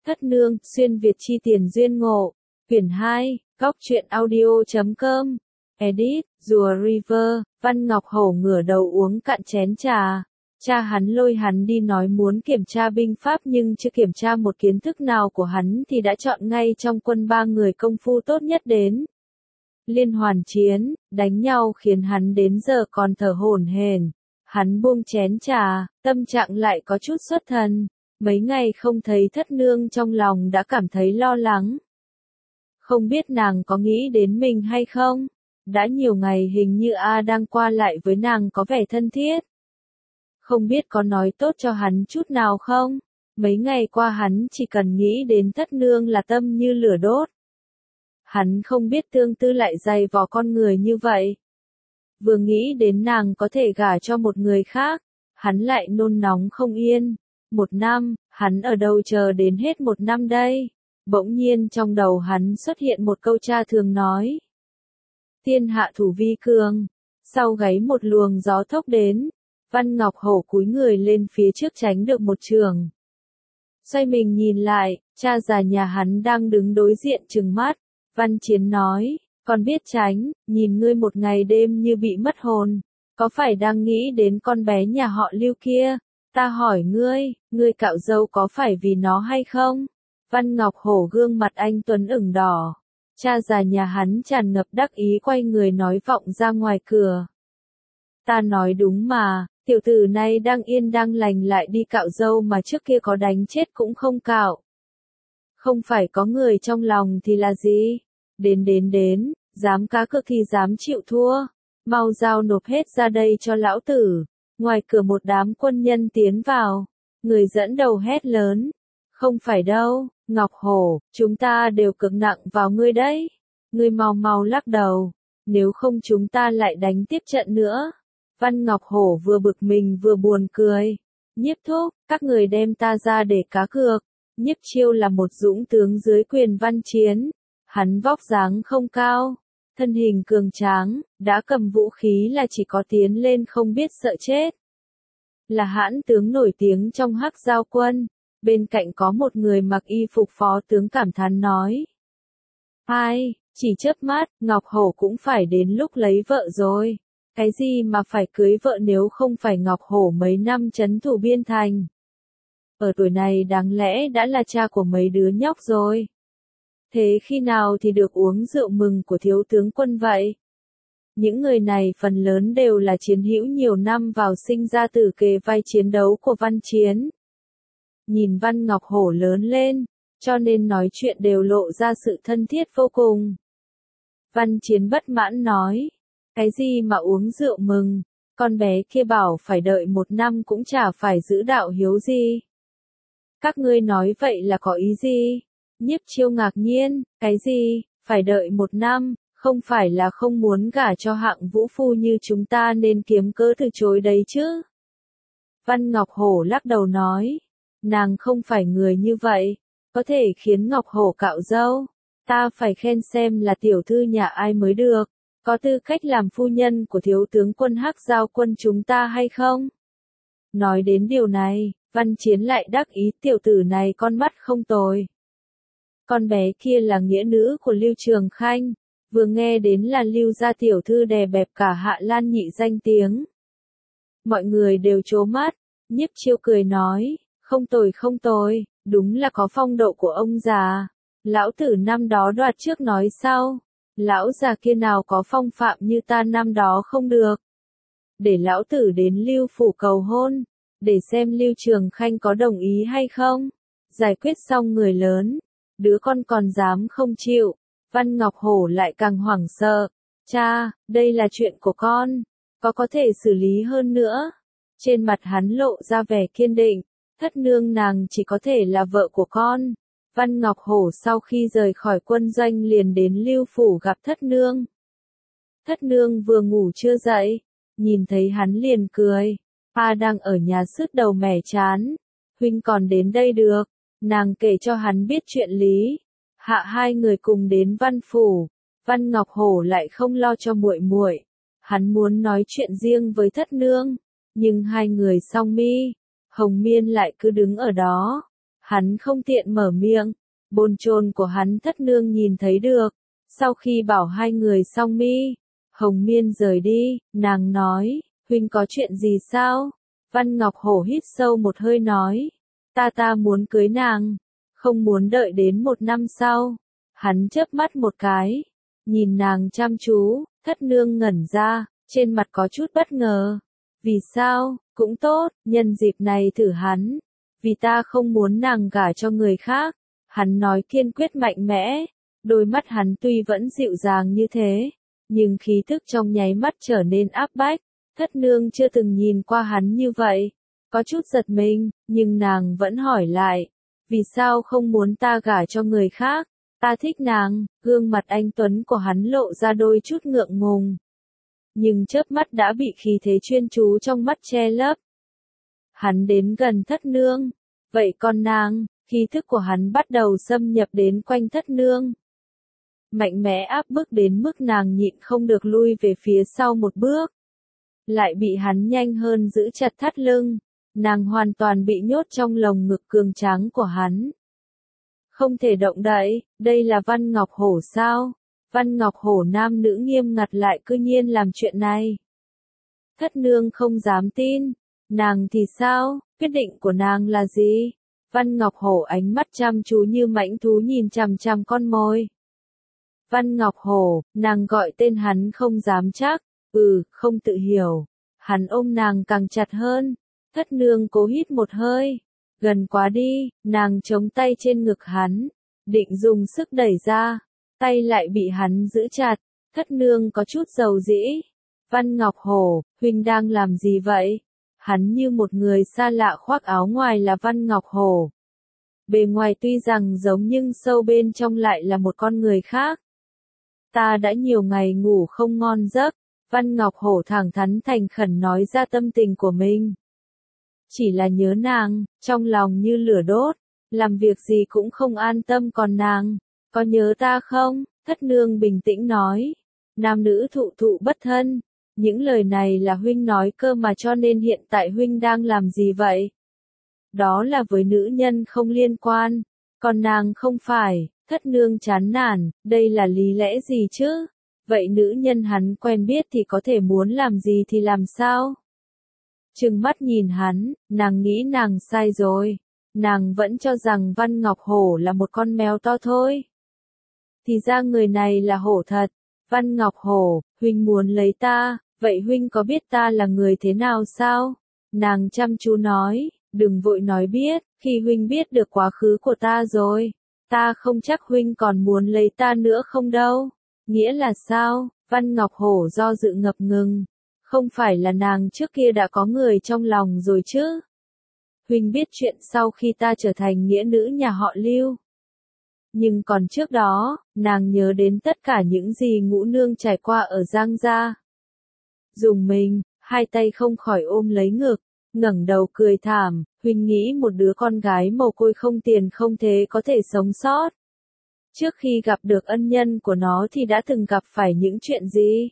Thất nương, xuyên Việt chi tiền duyên ngộ. Quyển 2, Góc truyện audio.com. Edit, Rùa River. Văn Ngọc Hổ ngửa đầu uống cạn chén trà. Cha hắn lôi hắn đi nói muốn kiểm tra binh pháp nhưng chưa kiểm tra một kiến thức nào của hắn thì đã chọn ngay trong quân 3 người công phu tốt nhất đến liên hoàn chiến, đánh nhau khiến hắn đến giờ còn thở hổn hển. Hắn buông chén trà, tâm trạng lại có chút xuất thần. Mấy ngày không thấy thất nương trong lòng đã cảm thấy lo lắng. Không biết nàng có nghĩ đến mình hay không? Đã nhiều ngày hình như A đang qua lại với nàng có vẻ thân thiết. Không biết có nói tốt cho hắn chút nào không? Mấy ngày qua hắn chỉ cần nghĩ đến thất nương là tâm như lửa đốt. Hắn không biết tương tư lại dày vò con người như vậy. Vừa nghĩ đến nàng có thể gả cho một người khác, hắn lại nôn nóng không yên. 1 năm, hắn ở đâu chờ đến hết 1 năm đây? Bỗng nhiên trong đầu hắn xuất hiện một câu cha thường nói. Thiên hạ thủ vi cường. Sau gáy một luồng gió thốc đến, Văn Ngọc Hổ cúi người lên phía trước tránh được một trường. Xoay mình nhìn lại, cha già nhà hắn đang đứng đối diện trừng mắt. Văn Chiến nói, con biết tránh, nhìn ngươi một ngày đêm như bị mất hồn. Có phải đang nghĩ đến con bé nhà họ Lưu kia? Ta hỏi ngươi cạo râu có phải vì nó hay không? Văn Ngọc Hổ gương mặt anh tuấn ửng đỏ. Cha già nhà hắn tràn ngập đắc ý quay người nói vọng ra ngoài cửa. Ta nói đúng mà, tiểu tử này đang yên đang lành lại đi cạo râu mà trước kia có đánh chết cũng không cạo. Không phải có người trong lòng thì là gì? Đến, dám cá cược thì dám chịu thua. Mau giao nộp hết ra đây cho lão tử. Ngoài cửa một đám quân nhân tiến vào. Người dẫn đầu hét lớn. Không phải đâu, Ngọc Hổ, chúng ta đều cực nặng vào ngươi đấy. Ngươi mau lắc đầu. Nếu không chúng ta lại đánh tiếp trận nữa. Văn Ngọc Hổ vừa bực mình vừa buồn cười. Nhiếp thúc, các người đem ta ra để cá cược. Nhiếp Chiêu là một dũng tướng dưới quyền Văn Chiến. Hắn vóc dáng không cao, thân hình cường tráng, đã cầm vũ khí là chỉ có tiến lên không biết sợ chết. Là hãn tướng nổi tiếng trong Hắc Giao quân, bên cạnh có một người mặc y phục phó tướng cảm thán nói. Ai, chỉ chớp mắt, Ngọc Hổ cũng phải đến lúc lấy vợ rồi. Cái gì mà phải cưới vợ nếu không phải Ngọc Hổ mấy năm trấn thủ biên thành. Ở tuổi này đáng lẽ đã là cha của mấy đứa nhóc rồi. Thế khi nào thì được uống rượu mừng của thiếu tướng quân vậy? Những người này phần lớn đều là chiến hữu nhiều năm vào sinh ra từ kề vai chiến đấu của Văn Chiến. Nhìn Văn Ngọc Hổ lớn lên, cho nên nói chuyện đều lộ ra sự thân thiết vô cùng. Văn Chiến bất mãn nói, cái gì mà uống rượu mừng, con bé kia bảo phải đợi 1 năm cũng chả phải giữ đạo hiếu gì. Các ngươi nói vậy là có ý gì? Nhiếp Chiêu ngạc nhiên, cái gì, phải đợi 1 năm, không phải là không muốn gả cho hạng vũ phu như chúng ta nên kiếm cớ từ chối đấy chứ. Văn Ngọc Hổ lắc đầu nói, nàng không phải người như vậy, có thể khiến Ngọc Hổ cạo râu, ta phải khen xem là tiểu thư nhà ai mới được, có tư cách làm phu nhân của thiếu tướng quân Hắc Giao quân chúng ta hay không? Nói đến điều này, Văn Chiến lại đắc ý tiểu tử này con mắt không tồi. Con bé kia là nghĩa nữ của Lưu Trường Khanh, vừa nghe đến là Lưu gia tiểu thư đè bẹp cả Hạ Lan Nhị danh tiếng. Mọi người đều trố mắt, Nhiếp Chiêu cười nói, không tồi, đúng là có phong độ của ông già. Lão tử năm đó đoạt trước nói sau, lão già kia nào có phong phạm như ta năm đó không được. Để lão tử đến Lưu phủ cầu hôn, để xem Lưu Trường Khanh có đồng ý hay không. Giải quyết xong người lớn. Đứa con còn dám không chịu, Văn Ngọc Hổ lại càng hoảng sợ. Cha, đây là chuyện của con, có thể xử lý hơn nữa. Trên mặt hắn lộ ra vẻ kiên định, thất nương nàng chỉ có thể là vợ của con. Văn Ngọc Hổ sau khi rời khỏi quân doanh liền đến Lưu phủ gặp thất nương. Thất nương vừa ngủ chưa dậy, nhìn thấy hắn liền cười. Pa đang ở nhà sứt đầu mẻ chán, huynh còn đến đây được. Nàng kể cho hắn biết chuyện lý. Hạ hai người cùng đến Văn phủ. Văn Ngọc Hổ lại không lo cho muội muội. Hắn muốn nói chuyện riêng với thất nương, nhưng hai người song mi, Hồng Miên lại cứ đứng ở đó. Hắn không tiện mở miệng, bồn chồn của hắn thất nương nhìn thấy được. Sau khi bảo hai người xong mi, Hồng Miên rời đi, nàng nói, huynh có chuyện gì sao? Văn Ngọc Hổ hít sâu một hơi nói, ta muốn cưới nàng, không muốn đợi đến 1 năm sau. Hắn chớp mắt một cái, nhìn nàng chăm chú, thất nương ngẩn ra, trên mặt có chút bất ngờ. Vì sao, cũng tốt, nhân dịp này thử hắn, vì ta không muốn nàng gả cho người khác. Hắn nói kiên quyết mạnh mẽ, đôi mắt hắn tuy vẫn dịu dàng như thế, nhưng khí thức trong nháy mắt trở nên áp bách. Thất nương chưa từng nhìn qua hắn như vậy, có chút giật mình, nhưng nàng vẫn hỏi lại, vì sao không muốn ta gả cho người khác? Ta thích nàng. Gương mặt anh tuấn của hắn lộ ra đôi chút ngượng ngùng, nhưng chớp mắt đã bị khí thế chuyên chú trong mắt che lấp. Hắn đến gần thất nương, vậy còn nàng? Khí thức của hắn bắt đầu xâm nhập đến quanh thất nương, mạnh mẽ áp bức đến mức nàng nhịn không được lui về phía sau một bước, lại bị hắn nhanh hơn giữ chặt thắt lưng. Nàng hoàn toàn bị nhốt trong lồng ngực cường tráng của hắn, không thể động đậy. Đây là Văn Ngọc Hổ sao? Văn Ngọc Hổ nam nữ nghiêm ngặt lại cư nhiên làm chuyện này. Thất nương không dám tin. Nàng thì sao? Quyết định của nàng là gì? Văn Ngọc Hổ ánh mắt chăm chú như mãnh thú nhìn chằm chằm con mồi. Văn Ngọc Hổ, nàng gọi tên hắn không dám chắc, không tự hiểu. Hắn ôm nàng càng chặt hơn. Thất nương cố hít một hơi. Gần quá đi, nàng chống tay trên ngực hắn, định dùng sức đẩy ra, tay lại bị hắn giữ chặt. Thất nương có chút dầu dĩ. Văn Ngọc Hổ, huynh đang làm gì vậy? Hắn như một người xa lạ khoác áo ngoài là Văn Ngọc Hổ. Bề ngoài tuy rằng giống nhưng sâu bên trong lại là một con người khác. Ta đã nhiều ngày ngủ không ngon giấc. Văn Ngọc Hổ thẳng thắn thành khẩn nói ra tâm tình của mình. Chỉ là nhớ nàng, trong lòng như lửa đốt, làm việc gì cũng không an tâm. Còn nàng, có nhớ ta không? Thất nương bình tĩnh nói. Nam nữ thụ thụ bất thân. Những lời này là huynh nói cơ mà, cho nên hiện tại huynh đang làm gì vậy? Đó là với nữ nhân không liên quan, còn nàng không phải. Thất nương chán nản, đây là lý lẽ gì chứ? Vậy nữ nhân hắn quen biết thì có thể muốn làm gì thì làm sao? Trừng mắt nhìn hắn, nàng nghĩ nàng sai rồi. Nàng vẫn cho rằng Văn Ngọc Hổ là một con mèo to thôi. Thì ra người này là hổ thật. Văn Ngọc Hổ, huynh muốn lấy ta, vậy huynh có biết ta là người thế nào sao? Nàng chăm chú nói, đừng vội nói biết, khi huynh biết được quá khứ của ta rồi, ta không chắc huynh còn muốn lấy ta nữa không đâu. Nghĩa là sao? Văn Ngọc Hổ do dự ngập ngừng. Không phải là nàng trước kia đã có người trong lòng rồi chứ? Huynh biết chuyện sau khi ta trở thành nghĩa nữ nhà họ Lưu. Nhưng còn trước đó, nàng nhớ đến tất cả những gì Ngũ Nương trải qua ở Giang Gia. Dùng mình, hai tay không khỏi ôm lấy ngực, ngẩng đầu cười thảm. Huynh nghĩ một đứa con gái mồ côi không tiền không thế có thể sống sót? Trước khi gặp được ân nhân của nó thì đã từng gặp phải những chuyện gì?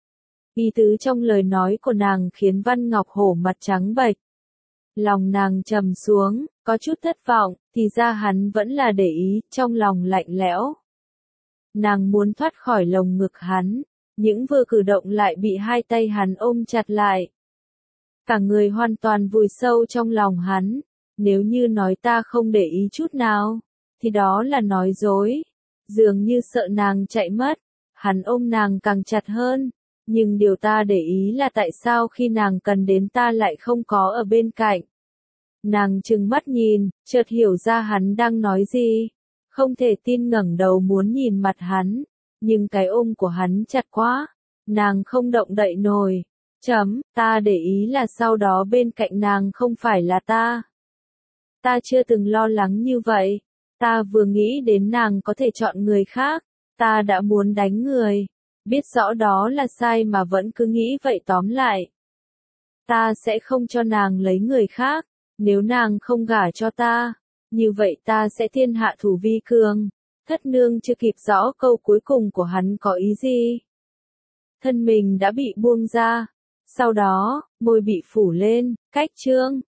Ý tứ trong lời nói của nàng khiến Văn Ngọc Hổ mặt trắng bệch. Lòng nàng trầm xuống, có chút thất vọng, thì ra hắn vẫn là để ý, trong lòng lạnh lẽo. Nàng muốn thoát khỏi lồng ngực hắn, những vừa cử động lại bị hai tay hắn ôm chặt lại. Cả người hoàn toàn vùi sâu trong lòng hắn. Nếu như nói ta không để ý chút nào, thì đó là nói dối. Dường như sợ nàng chạy mất, hắn ôm nàng càng chặt hơn. Nhưng điều ta để ý là tại sao khi nàng cần đến ta lại không có ở bên cạnh. Nàng trừng mắt nhìn, chợt hiểu ra hắn đang nói gì. Không thể tin ngẩng đầu muốn nhìn mặt hắn, nhưng cái ôm của hắn chặt quá, nàng không động đậy nổi. Ta để ý là sau đó bên cạnh nàng không phải là ta. Ta chưa từng lo lắng như vậy. Ta vừa nghĩ đến nàng có thể chọn người khác, ta đã muốn đánh người. Biết rõ đó là sai mà vẫn cứ nghĩ vậy. Tóm lại, ta sẽ không cho nàng lấy người khác. Nếu nàng không gả cho ta, như vậy ta sẽ thiên hạ thủ vi cường. Thất nương chưa kịp rõ câu cuối cùng của hắn có ý gì. Thân mình đã bị buông ra. Sau đó, môi bị phủ lên, cách chương.